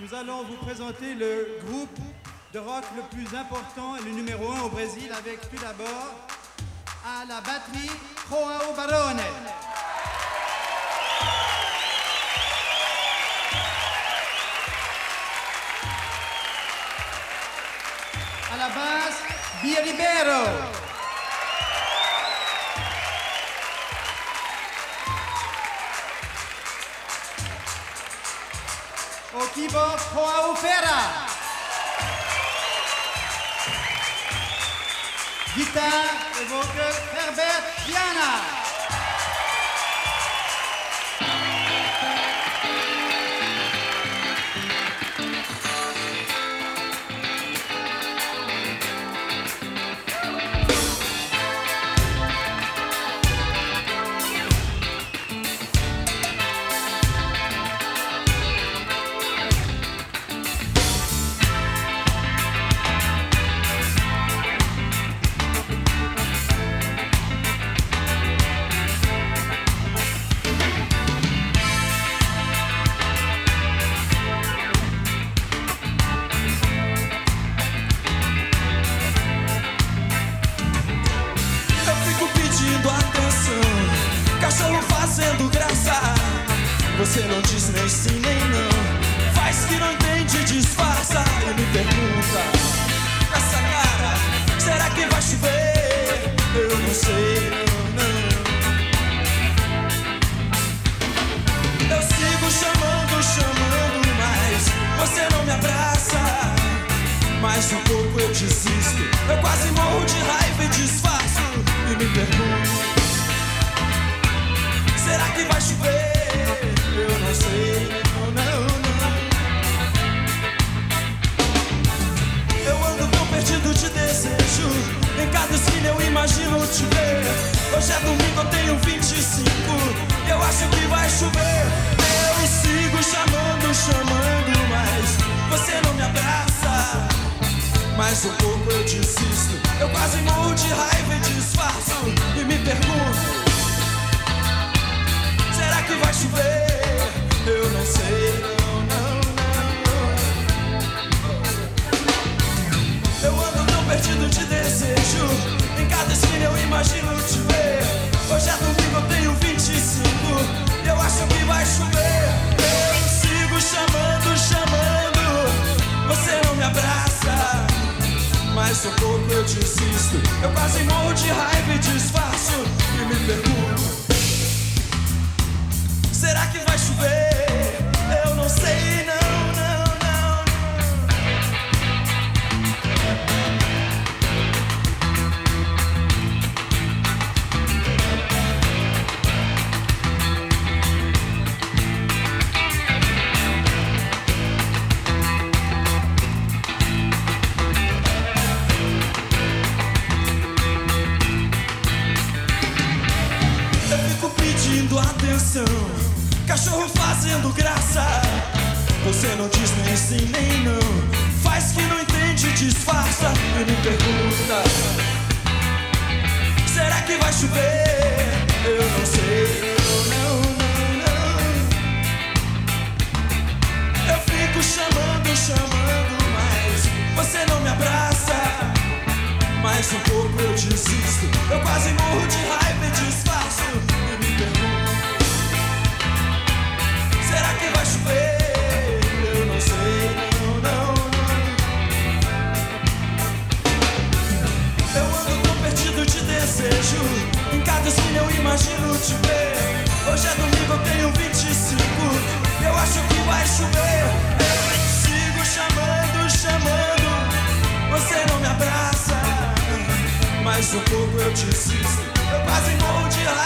Nous allons vous présenter le groupe de rock le plus important et le numéro 1 au Brésil avec tout d'abord à la batterie João Barone. À la basse, Bia Ribeiro. Au keyboard, João Ferra. Guitare et vocal, Herbert Viana. Cachorro fazendo graça. Você não diz nem sim nem não. Faz que não entende, disfarça e me pergunta com essa cara: será que vai chover? Eu não sei, não. Eu sigo chamando, mas você não me abraça. Mais um pouco eu desisto. Eu quase morro de raiva e disfarço e me pergunto: será que vai chover? Eu não sei, não. Eu ando tão perdido de desejo. Em cada esquina eu imagino te ver. Hoje é domingo, eu tenho 25. Eu acho que vai chover. Eu sigo chamando, mas você não me abraça. Mais um pouco eu desisto. Eu quase morro de raiva e disfarço e me pergunto: será que vai chover? Eu não sei, não. Eu ando tão perdido de desejo. Em cada esquina eu imagino te ver. Hoje é domingo, eu tenho 25. Eu acho que vai chover. Eu sigo chamando, você não me abraça. Mais um pouco eu desisto. Eu quase morro de raiva e disfarço e me pergunto: será que vai chover? Eu não sei, não. Eu fico pedindo atenção, cachorro fazendo graça. Você não diz nem sim nem não. Faz que não entende, disfarça e me pergunta: será que vai chover? Eu não sei, não. Eu fico chamando, mas você não me abraça. Mais um pouco eu desisto. Eu quase morro de raiva e disfarço e me pergunto: será que vai chover? Eu não sei, não. Eu ando tão perdido de desejo. Em cada esquina eu imagino te ver. Hoje é domingo, eu tenho 25. Eu acho que vai chover. Eu sigo chamando, você não me abraça. Mais um pouco eu desisto. Eu quase morro de raiva.